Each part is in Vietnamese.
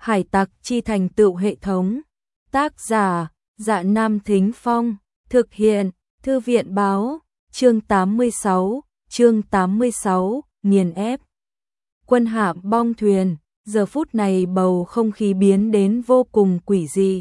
Hải tặc chi thành tựu hệ thống. Tác giả: Dạ Nam Thính Phong. Thực hiện: Thư viện báo. Chương 86, nghiền ép. Quân hạm bong thuyền. Giờ phút này bầu không khí biến đến vô cùng quỷ dị.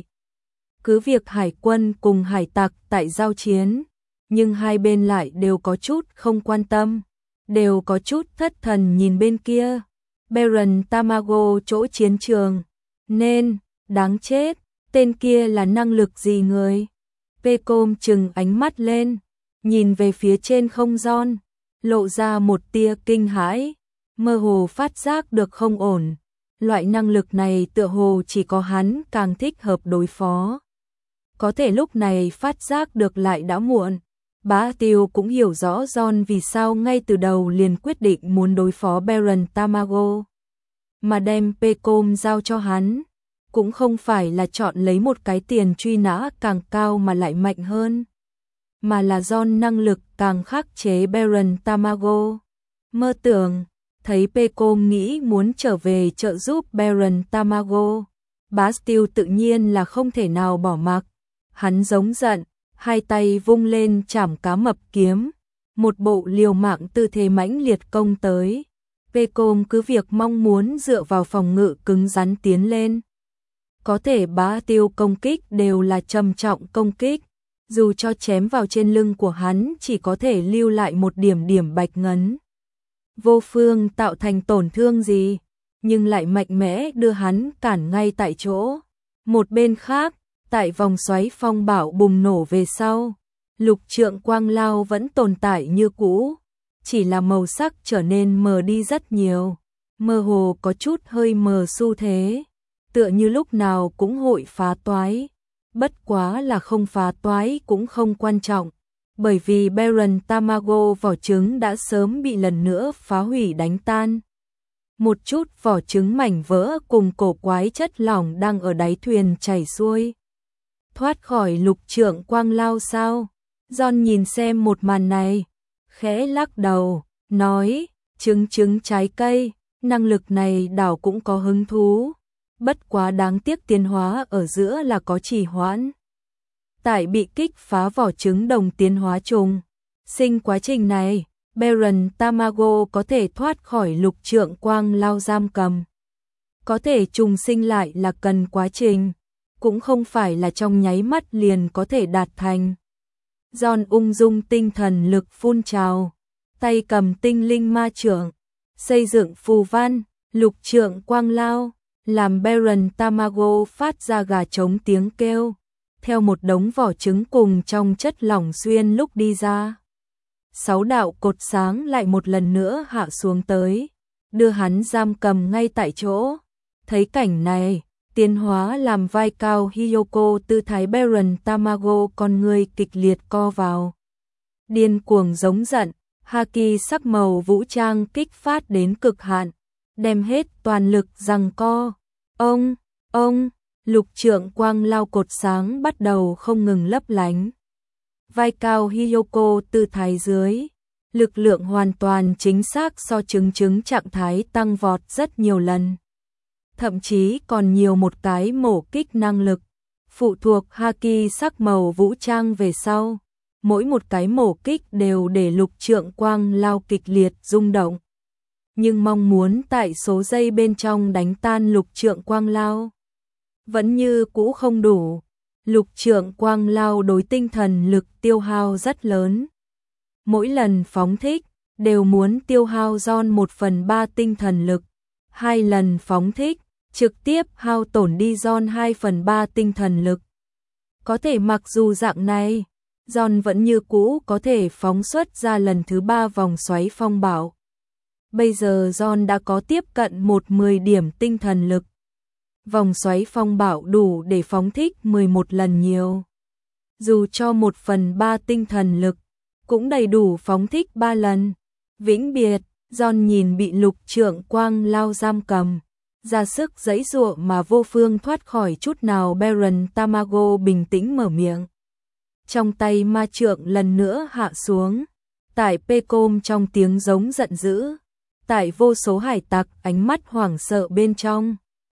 Cứ việc hải quân cùng hải tặc tại giao chiến, nhưng hai bên lại đều có chút không quan tâm, đều có chút thất thần nhìn bên kia. Baron Tamago chỗ chiến trường. Nên, đáng chết, tên kia là năng lực gì người? Pecom trừng ánh mắt lên, nhìn về phía trên không gian, lộ ra một tia kinh hãi, mơ hồ phát giác được không ổn. Loại năng lực này tựa hồ chỉ có hắn càng thích hợp đối phó. Có thể lúc này phát giác được lại đã muộn. Bá Tiêu cũng hiểu rõ John vì sao ngay từ đầu liền quyết định muốn đối phó Baron Tamago. Mà đem Pecom giao cho hắn, cũng không phải là chọn lấy một cái tiền truy nã càng cao mà lại mạnh hơn, mà là John năng lực càng khắc chế Baron Tamago. Mơ tưởng, thấy Pecom nghĩ muốn trở về trợ giúp Baron Tamago, Bastille tự nhiên là không thể nào bỏ mặc. Hắn giống giận, hai tay vung lên chảm cá mập kiếm, một bộ liều mạng tư thế mãnh liệt công tới. Pecom cứ việc mong muốn dựa vào phòng ngự cứng rắn tiến lên. Có thể Bastille công kích đều là trầm trọng công kích, dù cho chém vào trên lưng của hắn chỉ có thể lưu lại một điểm bạch ngấn. Vô phương tạo thành tổn thương gì, nhưng lại mạnh mẽ đưa hắn cản ngay tại chỗ. Một bên khác, tại vòng xoáy phong bạo bùng nổ về sau, lục trượng quang lao vẫn tồn tại như cũ, chỉ là màu sắc trở nên mờ đi rất nhiều, mơ hồ có chút hơi mờ xu thế, tựa như lúc nào cũng hội phá toái. Bất quá là không phá toái cũng không quan trọng, bởi vì Baron Tamago vỏ trứng đã sớm bị lần nữa phá hủy đánh tan. Một chút vỏ trứng mảnh vỡ cùng cổ quái chất lỏng đang ở đáy thuyền chảy xuôi. Thoát khỏi lục trượng quang lao sao? John nhìn xem một màn này, khẽ lắc đầu, nói, trứng trái cây, năng lực này đảo cũng có hứng thú. Bất quá đáng tiếc tiến hóa ở giữa là có trì hoãn. Tại bị kích phá vỏ trứng đồng tiến hóa trùng sinh quá trình này, Baron Tamago có thể thoát khỏi lục trượng quang lao giam cầm. Có thể trùng sinh lại là cần quá trình, cũng không phải là trong nháy mắt liền có thể đạt thành. John ung dung tinh thần lực phun trào, tay cầm tinh linh ma trượng, xây dựng phù văn, lục trượng quang lao, làm Baron Tamago phát ra gà trống tiếng kêu, theo một đống vỏ trứng cùng trong chất lỏng xuyên lúc đi ra. 6 đạo cột sáng lại một lần nữa hạ xuống tới, đưa hắn giam cầm ngay tại chỗ. Thấy cảnh này, tiến hóa làm vai cao Hiyoko tư thái Baron Tamago con người kịch liệt co vào. Điên cuồng giống giận, haki sắc màu vũ trang kích phát đến cực hạn, đem hết toàn lực giằng co. Ông, lục trượng quang lao cột sáng bắt đầu không ngừng lấp lánh. Vai cao Hiyoko tư thái dưới, lực lượng hoàn toàn chính xác so trứng trạng thái tăng vọt rất nhiều lần. Thậm chí còn nhiều một cái mổ kích năng lực, phụ thuộc haki sắc màu vũ trang về sau. Mỗi một cái mổ kích đều để lục trượng quang lao kịch liệt rung động. Nhưng mong muốn tại số giây bên trong đánh tan lục trượng quang lao vẫn như cũ không đủ. Lục trượng quang lao đối tinh thần lực tiêu hao rất lớn. Mỗi lần phóng thích đều muốn tiêu hao John 1/3 tinh thần lực. 2 lần phóng thích trực tiếp hao tổn đi John 2/3 tinh thần lực. Có thể mặc dù dạng này, John vẫn như cũ có thể phóng xuất ra lần thứ 3 vòng xoáy phong bạo. Bây giờ John đã có tiếp cận 10 điểm tinh thần lực. Vòng xoáy phong bạo đủ để phóng thích 11 lần nhiều. Dù cho 1/3 tinh thần lực, cũng đầy đủ phóng thích 3 lần. Vĩnh biệt, John nhìn bị lục trượng quang lao giam cầm, ra sức giãy giụa mà vô phương thoát khỏi chút nào. Baron Tamago bình tĩnh mở miệng. Trong tay ma trượng lần nữa hạ xuống, tại Pecom trong tiếng giống giận dữ, tại vô số hải tặc ánh mắt hoảng sợ bên trong,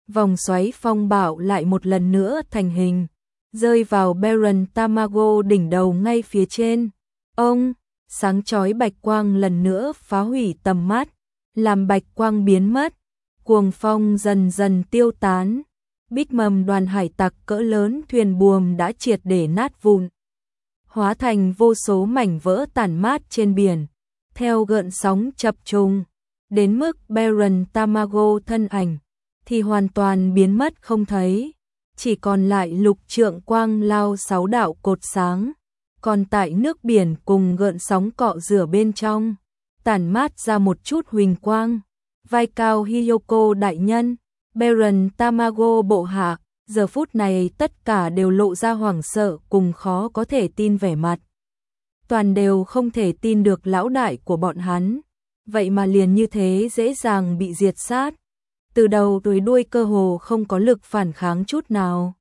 Vòng xoáy phong bạo lại một lần nữa thành hình, rơi vào Baron Tamago đỉnh đầu ngay phía trên. Ông, sáng chói bạch quang lần nữa phá hủy tầm mắt, làm bạch quang biến mất, cuồng phong dần dần tiêu tán. Bích mầm đoàn hải tặc cỡ lớn thuyền buồm đã triệt để nát vụn, hóa thành vô số mảnh vỡ tản mát trên biển, theo gợn sóng chập trùng, đến mức Baron Tamago thân ảnh thì hoàn toàn biến mất không thấy, chỉ còn lại lục trượng quang lao 6 đạo cột sáng, còn tại nước biển cùng gợn sóng cọ rửa bên trong, tản mát ra một chút huỳnh quang. Vai cao Hiyoko đại nhân, Baron Tamago bộ hạ, giờ phút này tất cả đều lộ ra hoảng sợ cùng khó có thể tin vẻ mặt. Toàn đều không thể tin được lão đại của bọn hắn, vậy mà liền như thế dễ dàng bị diệt sát. Từ đầu tới đuôi cơ hồ không có lực phản kháng chút nào.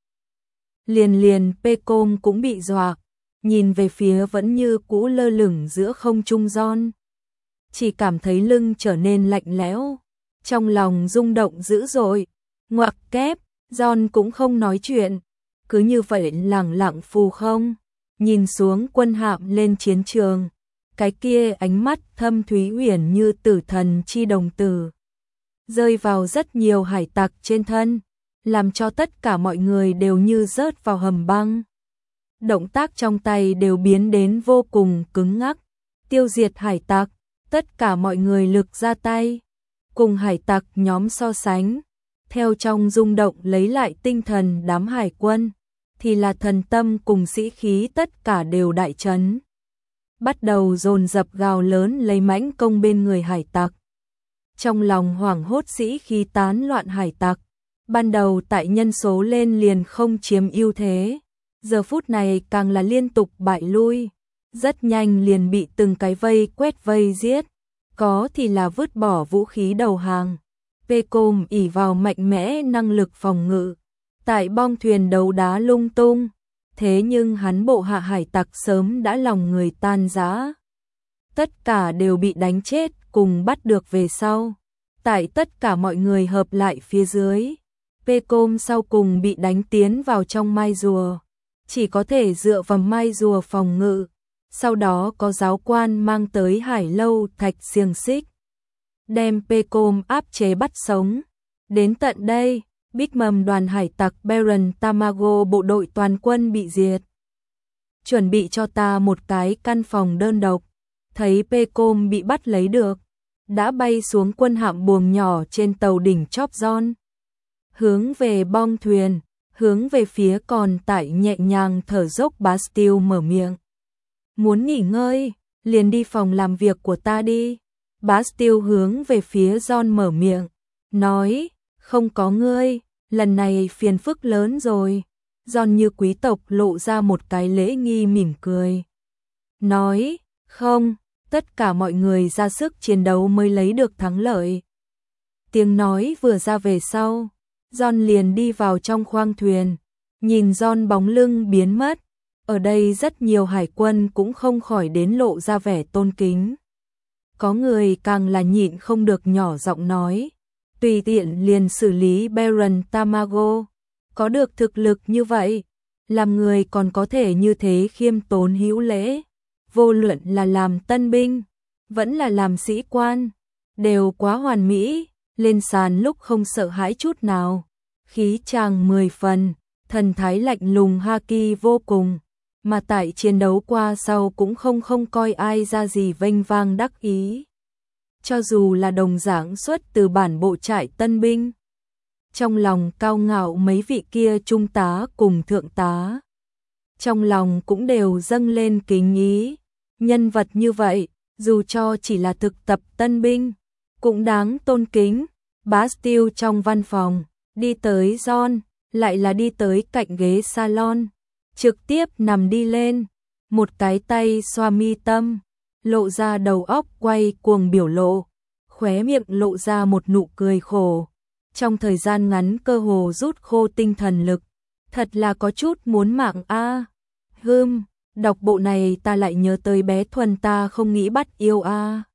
Liền Pecom cũng bị dọa, nhìn về phía vẫn như cũ lơ lửng giữa không trung John. Chỉ cảm thấy lưng trở nên lạnh lẽo, trong lòng rung động dữ dội. Ngoặc kép, John cũng không nói chuyện, cứ như vậy lẳng lặng phù không, nhìn xuống quân hạm lên chiến trường. Cái kia ánh mắt thâm thúy uyển như tử thần chi đồng tử, rơi vào rất nhiều hải tặc trên thân, làm cho tất cả mọi người đều như rớt vào hầm băng. Động tác trong tay đều biến đến vô cùng cứng ngắc, tiêu diệt hải tặc, tất cả mọi người lực ra tay, cùng hải tặc nhóm so sánh. Theo trong rung động lấy lại tinh thần đám hải quân, thì là thần tâm cùng sĩ khí tất cả đều đại chấn. Bắt đầu dồn dập gào lớn lấy mãnh công bên người hải tặc. Trong lòng hoảng hốt sĩ khí tán loạn hải tặc, ban đầu tại nhân số lên liền không chiếm ưu thế, giờ phút này càng là liên tục bại lui, rất nhanh liền bị từng cái vây quét vây giết, có thì là vứt bỏ vũ khí đầu hàng. Pecom ỷ vào mạnh mẽ năng lực phòng ngự, tại bong thuyền đấu đá lung tung, thế nhưng hắn bộ hạ hải tặc sớm đã lòng người tan rã. Tất cả đều bị đánh chết cùng bắt được về sau. Tại tất cả mọi người hợp lại phía dưới, Pecom sau cùng bị đánh tiến vào trong mai rùa, chỉ có thể dựa vào mai rùa phòng ngự. Sau đó có giáo quan mang tới hải lâu thạch xiềng xích, đem Pecom áp chế bắt sống. Đến tận đây, Bích mầm đoàn hải tặc Baron Tamago bộ đội toàn quân bị diệt. Chuẩn bị cho ta một cái căn phòng đơn độc. Thấy Pecom bị bắt lấy được, đã bay xuống quân hạm buồm nhỏ trên tàu đỉnh chóp John, hướng về bong thuyền, hướng về phía còn tại nhẹ nhàng thở dốc Bastille mở miệng. Muốn nghỉ ngơi, liền đi phòng làm việc của ta đi. Bastille hướng về phía John mở miệng, nói, không có ngươi, lần này phiền phức lớn rồi. John như quý tộc lộ ra một cái lễ nghi mỉm cười, nói, không, tất cả mọi người ra sức chiến đấu mới lấy được thắng lợi. Tiếng nói vừa ra về sau, John liền đi vào trong khoang thuyền, nhìn John bóng lưng biến mất. Ở đây rất nhiều hải quân cũng không khỏi đến lộ ra vẻ tôn kính. Có người càng là nhịn không được nhỏ giọng nói, tùy tiện liền xử lý Baron Tamago, có được thực lực như vậy, làm người còn có thể như thế khiêm tốn hữu lễ, vô luận là làm tân binh, vẫn là làm sĩ quan, đều quá hoàn mỹ, lên sàn lúc không sợ hãi chút nào, khí chàng 10 phần, thần thái lạnh lùng haki vô cùng, mà tại chiến đấu qua sau cũng không coi ai ra gì vênh vang đắc ý. Cho dù là đồng dạng xuất từ bản bộ trại tân binh, trong lòng cao ngạo mấy vị kia trung tá cùng thượng tá, trong lòng cũng đều dâng lên kính ý. Nhân vật như vậy, dù cho chỉ là thực tập tân binh, cũng đáng tôn kính. Bastille trong văn phòng, đi tới John, lại là đi tới cạnh ghế salon, trực tiếp nằm đi lên, một cái tay xoa mi tâm, lộ ra đầu óc quay cuồng biểu lộ, khóe miệng lộ ra một nụ cười khổ. Trong thời gian ngắn cơ hồ rút khô tinh thần lực, thật là có chút muốn mạng a. Đọc bộ này ta lại nhớ tới bé Thuần ta không nghĩ bắt yêu a.